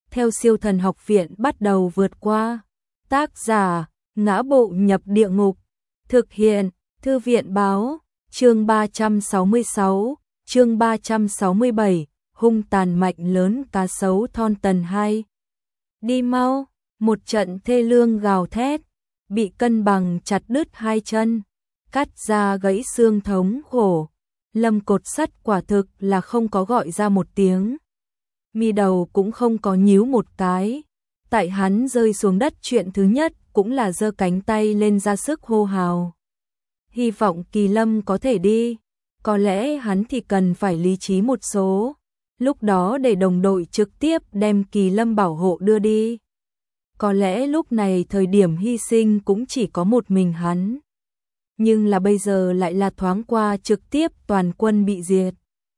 theo Siêu Thần Học Viện bắt đầu vượt qua. Tác giả: Ngã Bộ Nhập Địa Ngục. Thực hiện: Thư viện báo. Chương 366, chương 367, hung tàn mạnh lớn cá sấu Thornton 2. Đi mau, một trận thê lương gào thét, bị cân bằng chặt đứt hai chân, cắt ra gãy xương thống khổ. Lâm Cột Sắt quả thực là không có gọi ra một tiếng, mi đầu cũng không có nhíu một cái. Tại hắn rơi xuống đất chuyện thứ nhất cũng là giơ cánh tay lên ra sức hô hào. Hy vọng Kỳ Lâm có thể đi, có lẽ hắn thì cần phải lý trí một số, lúc đó để đồng đội trực tiếp đem Kỳ Lâm bảo hộ đưa đi. Có lẽ lúc này thời điểm hy sinh cũng chỉ có một mình hắn. Nhưng là bây giờ lại là thoáng qua trực tiếp toàn quân bị diệt.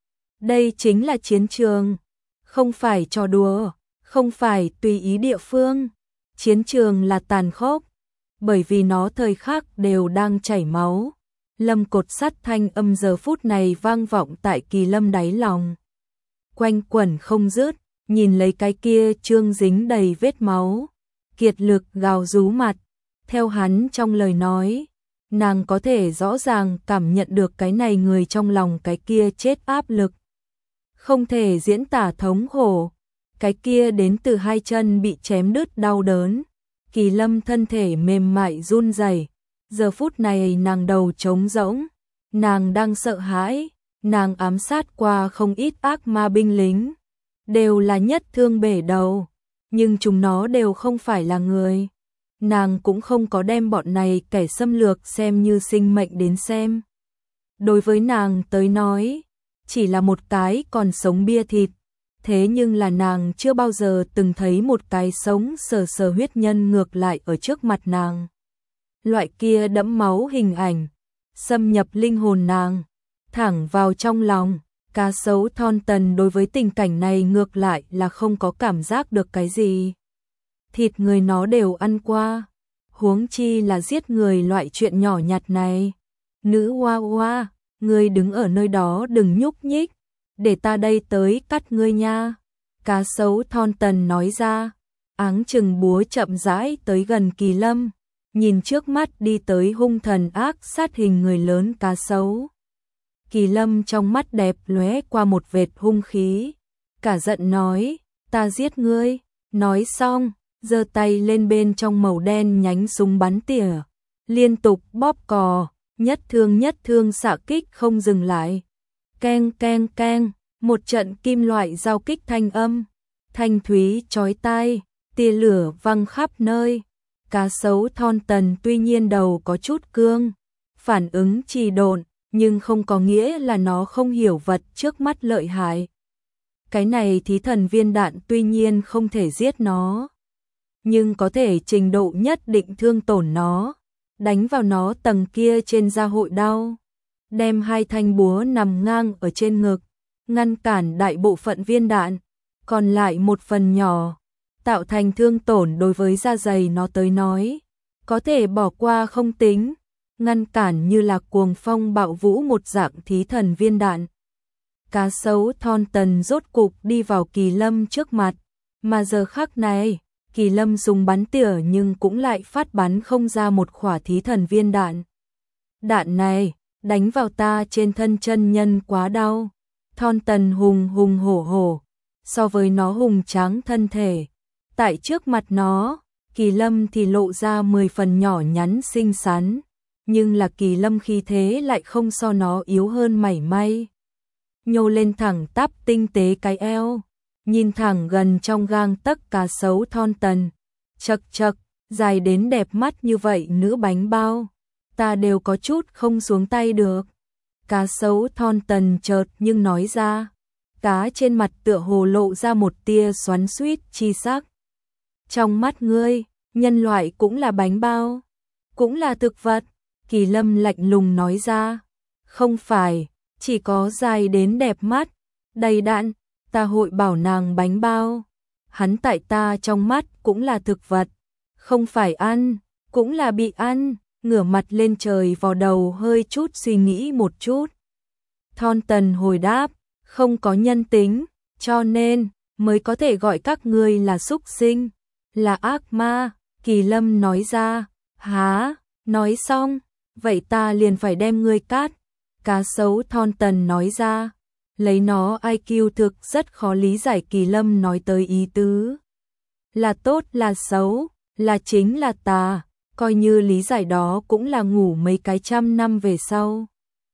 Đây chính là chiến trường, không phải trò đùa, không phải tùy ý địa phương. Chiến trường là tàn khốc, bởi vì nó thời khắc đều đang chảy máu. Lâm Cột Sắt thanh âm giờ phút này vang vọng tại Kỳ Lâm đáy lòng, quanh quẩn không dứt, nhìn lấy cái kia trương dính đầy vết máu, kiệt lực gào rú mặt. Theo hắn trong lời nói, nàng có thể rõ ràng cảm nhận được cái này người trong lòng cái kia chết áp lực, không thể diễn tả thống khổ, cái kia đến từ hai chân bị chém đứt đau đớn. Kỳ Lâm thân thể mềm mại run rẩy, giờ phút này nàng đầu trống rỗng, nàng đang sợ hãi, nàng ám sát qua không ít ác ma binh lính, đều là nhất thương bể đầu, nhưng chúng nó đều không phải là người. Nàng cũng không có đem bọn này kẻ xâm lược xem như sinh mệnh đến xem. Đối với nàng tới nói, chỉ là một cái còn sống bia thịt. Thế nhưng là nàng chưa bao giờ từng thấy một cái sống sờ sờ huyết nhân ngược lại ở trước mặt nàng. Loại kia đẫm máu hình ảnh, xâm nhập linh hồn nàng, thẳng vào trong lòng. Cá sấu Thornton đối với tình cảnh này ngược lại là không có cảm giác được cái gì. Thịt người nó đều ăn qua, huống chi là giết người loại chuyện nhỏ nhặt này. Nữ hoa hoa, ngươi đứng ở nơi đó đừng nhúc nhích, để ta đây tới cắt ngươi nha. Cá sấu Thornton nói ra, áng chừng búa chậm rãi tới gần Kỳ Lâm, nhìn trước mắt đi tới hung thần ác sát hình người lớn cá sấu. Kỳ Lâm trong mắt đẹp lóe qua một vệt hung khí, cả giận nói, ta giết ngươi. Nói xong, giơ tay lên bên trong màu đen nhánh súng bắn tỉa, liên tục bóp cò, nhất thương xạ kích không dừng lại. Keng keng keng, một trận kim loại giao kích thanh âm, thanh thúy chói tai, tia lửa văng khắp nơi. Cá sấu Thornton tuy nhiên đầu có chút cương, phản ứng trì độn, nhưng không có nghĩa là nó không hiểu vật trước mắt lợi hại. Cái này thí thần viên đạn tuy nhiên không thể giết nó, nhưng có thể trình độ nhất định thương tổn nó, đánh vào nó tầng kia trên da hội đau. Đem hai thanh búa nằm ngang ở trên ngực, ngăn cản đại bộ phận viên đạn, còn lại một phần nhỏ, tạo thành thương tổn đối với da dày nó tới nói, có thể bỏ qua không tính, ngăn cản như là cuồng phong bạo vũ một dạng thí thần viên đạn. Cá sấu Thornton rốt cục đi vào Kỳ Lâm trước mặt, mà giờ khắc này, Kỳ Lâm dùng bắn tỉa nhưng cũng lại phát bắn không ra một quả thí thần viên đạn. Đạn này, đánh vào ta trên thân chân nhân quá đau. Thornton hùng hùng hổ hổ, so với nó hùng tráng thân thể, tại trước mặt nó, Kỳ Lâm thì lộ ra 10 phần nhỏ nhắn xinh xắn, nhưng là Kỳ Lâm khí thế lại không so nó yếu hơn mảy may. Nhô lên thẳng tắp tinh tế cái eo, nhìn thẳng gần trong gang tấc cá sấu Thornton, chật chật, dài đến đẹp mắt như vậy nữ bánh bao, ta đều có chút không xuống tay được. Cá sấu Thornton chợt nhưng nói ra, cá trên mặt tựa hồ lộ ra một tia xoắn xuýt chi sắc. Trong mắt ngươi, nhân loại cũng là bánh bao, cũng là thực vật. Kỳ Lâm lạnh lùng nói ra, không phải, chỉ có dài đến đẹp mắt, đầy đặn, ta hội bảo nàng bánh bao. Hắn tại ta trong mắt cũng là thực vật, không phải ăn, cũng là bị ăn. Ngửa mặt lên trời vò đầu hơi chút suy nghĩ một chút. Thornton hồi đáp, không có nhân tính, cho nên, mới có thể gọi các ngươi là súc sinh, là ác ma, Kỳ Lâm nói ra. Há, nói xong, vậy ta liền phải đem ngươi cát. Cá sấu Thornton nói ra, lấy nó IQ thực rất khó lý giải Kỳ Lâm nói tới ý tứ. Là tốt là xấu, là chính là tà, coi như lý giải đó cũng là ngủ mấy cái trăm năm về sau.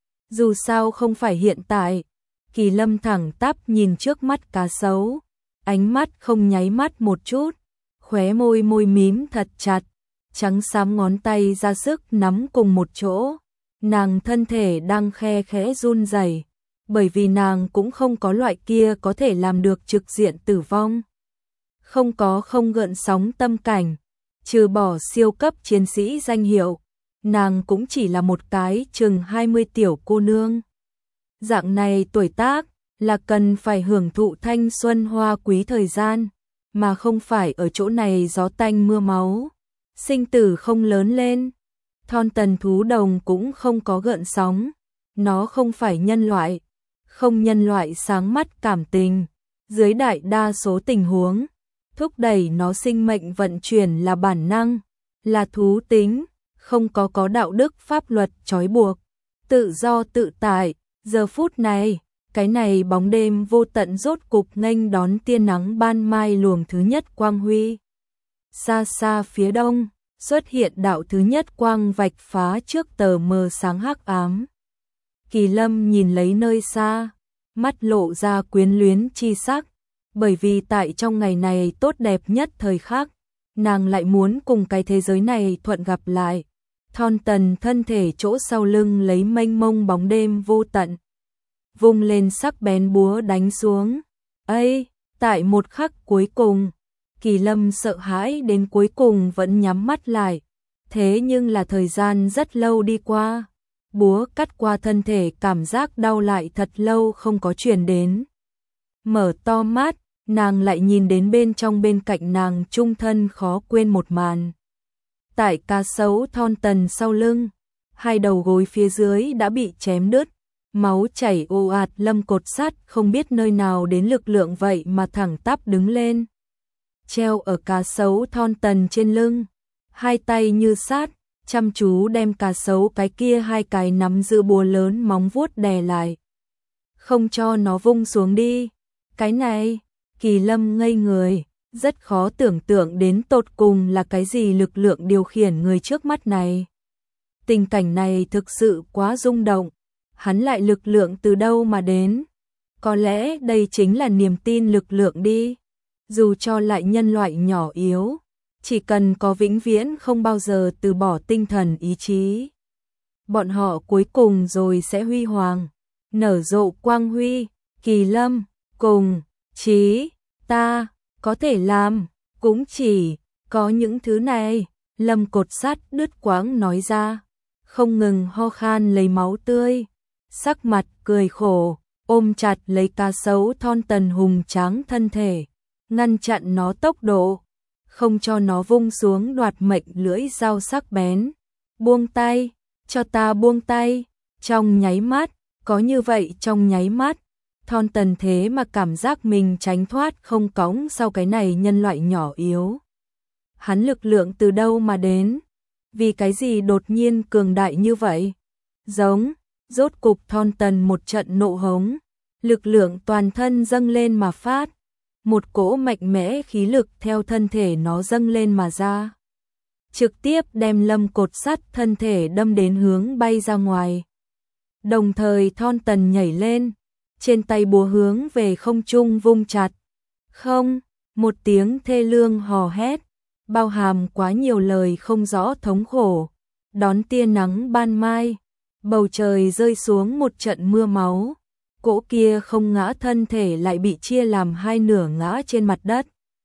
Dù sao không phải hiện tại. Kỳ Lâm thẳng tắp nhìn trước mắt cá sấu, ánh mắt không nháy mắt một chút, khóe môi mím thật chặt, trắng xám ngón tay ra sức nắm cùng một chỗ. Nàng thân thể đang khe khẽ run rẩy, bởi vì nàng cũng không có loại kia có thể làm được trực diện tử vong. Không có không gợn sóng tâm cảnh, trừ bỏ siêu cấp chiến sĩ danh hiệu, nàng cũng chỉ là một cái chừng 20 tiểu cô nương. Dạng này tuổi tác là cần phải hưởng thụ thanh xuân hoa quý thời gian, mà không phải ở chỗ này gió tanh mưa máu, sinh tử không lớn lên. Thornton thú đồng cũng không có gợn sóng, nó không phải nhân loại, không nhân loại sáng mắt cảm tình, dưới đại đa số tình huống, thúc đẩy nó sinh mệnh vận chuyển là bản năng, là thú tính, không có đạo đức pháp luật trói buộc, tự do tự tại. Giờ phút này, cái này bóng đêm vô tận rốt cục nghênh đón tia nắng ban mai luồng thứ nhất quang huy. Xa xa phía đông, xuất hiện đạo thứ nhất quang vạch phá trước tờ mờ sáng hắc ám. Kỳ Lâm nhìn lấy nơi xa, mắt lộ ra quyến luyến chi sắc, bởi vì tại trong ngày này tốt đẹp nhất thời khắc, nàng lại muốn cùng cái thế giới này thuận gặp lại. Thornton thân thể chỗ sau lưng lấy mênh mông bóng đêm vô tận, vung lên sắc bén búa đánh xuống. Ây, tại một khắc cuối cùng, Kỳ Lâm sợ hãi đến cuối cùng vẫn nhắm mắt lại, thế nhưng là thời gian rất lâu đi qua, búa cắt qua thân thể cảm giác đau lại thật lâu không có truyền đến. Mở to mắt, nàng lại nhìn đến bên trong bên cạnh nàng chung thân khó quên một màn. Tại cá sấu Thornton sau lưng, hai đầu gối phía dưới đã bị chém đứt, máu chảy ồ ạt. Lâm Cột Sắt không biết nơi nào đến lực lượng vậy mà thẳng tắp đứng lên, treo ở cá sấu Thornton trên lưng, hai tay như sát, chăm chú đem cá sấu cái kia hai cái nắm giữ búa lớn móng vuốt đè lại, không cho nó vung xuống đi. Cái này, Kỳ Lâm ngây người, rất khó tưởng tượng đến tột cùng là cái gì lực lượng điều khiển người trước mắt này. Tình cảnh này thực sự quá rung động, hắn lại lực lượng từ đâu mà đến? Có lẽ đây chính là niềm tin lực lượng đi. Dù cho lại nhân loại nhỏ yếu, chỉ cần có vĩnh viễn không bao giờ từ bỏ tinh thần ý chí, bọn họ cuối cùng rồi sẽ huy hoàng, nở rộ quang huy. Kỳ Lâm, cùng chí ta có thể làm, cũng chỉ có những thứ này. Lâm Cột Sắt đứt quãng nói ra, không ngừng ho khan lấy máu tươi, sắc mặt cười khổ, ôm chặt lấy cá sấu Thornton hùng tráng thân thể, ngăn chặn nó tốc độ, không cho nó vung xuống đoạt mệnh lưỡi dao sắc bén. Buông tay, cho ta buông tay. Trong nháy mắt, có như vậy trong nháy mắt, Thornton thế mà cảm giác mình tránh thoát không cõng sau cái này nhân loại nhỏ yếu. Hắn lực lượng từ đâu mà đến? Vì cái gì đột nhiên cường đại như vậy? Giống, rốt cục Thornton một trận nộ hống, lực lượng toàn thân dâng lên mà phát, một cỗ mạnh mẽ khí lực theo thân thể nó dâng lên mà ra, trực tiếp đem Lâm Cột Sắt thân thể đâm đến hướng bay ra ngoài. Đồng thời Thornton nhảy lên, trên tay búa hướng về không trung vung chặt. Không, một tiếng thê lương hò hét, bao hàm quá nhiều lời không rõ thống khổ, đón tia nắng ban mai, bầu trời rơi xuống một trận mưa máu, cỗ kia không ngã thân thể lại bị chia làm hai nửa ngã trên mặt đất.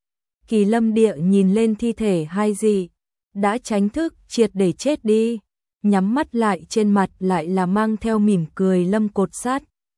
Kỳ Lâm địa nhìn lên thi thể hai dị, đã tránh thức triệt để chết đi, nhắm mắt lại trên mặt lại là mang theo mỉm cười Lâm Cột Sắt.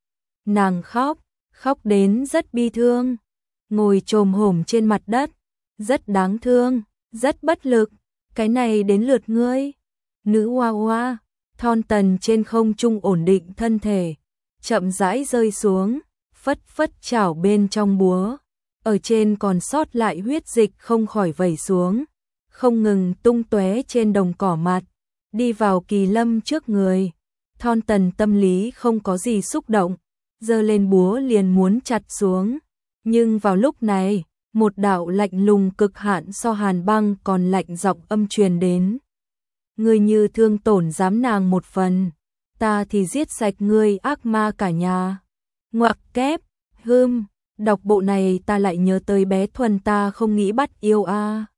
Nàng khóc, khóc đến rất bi thương, ngồi chồm hổm trên mặt đất, rất đáng thương, rất bất lực. Cái này đến lượt ngươi. Nữ hoa hoa, Thornton trên không trung ổn định thân thể, chậm rãi rơi xuống, phất phất chảo bên trong búa. ở trên còn sót lại huyết dịch không khỏi vẩy xuống, không ngừng tung tóe trên đồng cỏ mặt, đi vào Kỳ Lâm trước người. Thon Tần tâm lý không có gì xúc động, giơ lên búa liền muốn chặt xuống, nhưng vào lúc này, một đạo lạnh lùng cực hạn so hàn băng còn lạnh giọng âm truyền đến. Ngươi như thương tổn dám nàng một phần, ta thì giết sạch ngươi ác ma cả nhà. Ngoặc kép, đọc bộ này ta lại nhớ tới bé Thuần ta không nghĩ bắt yêu a.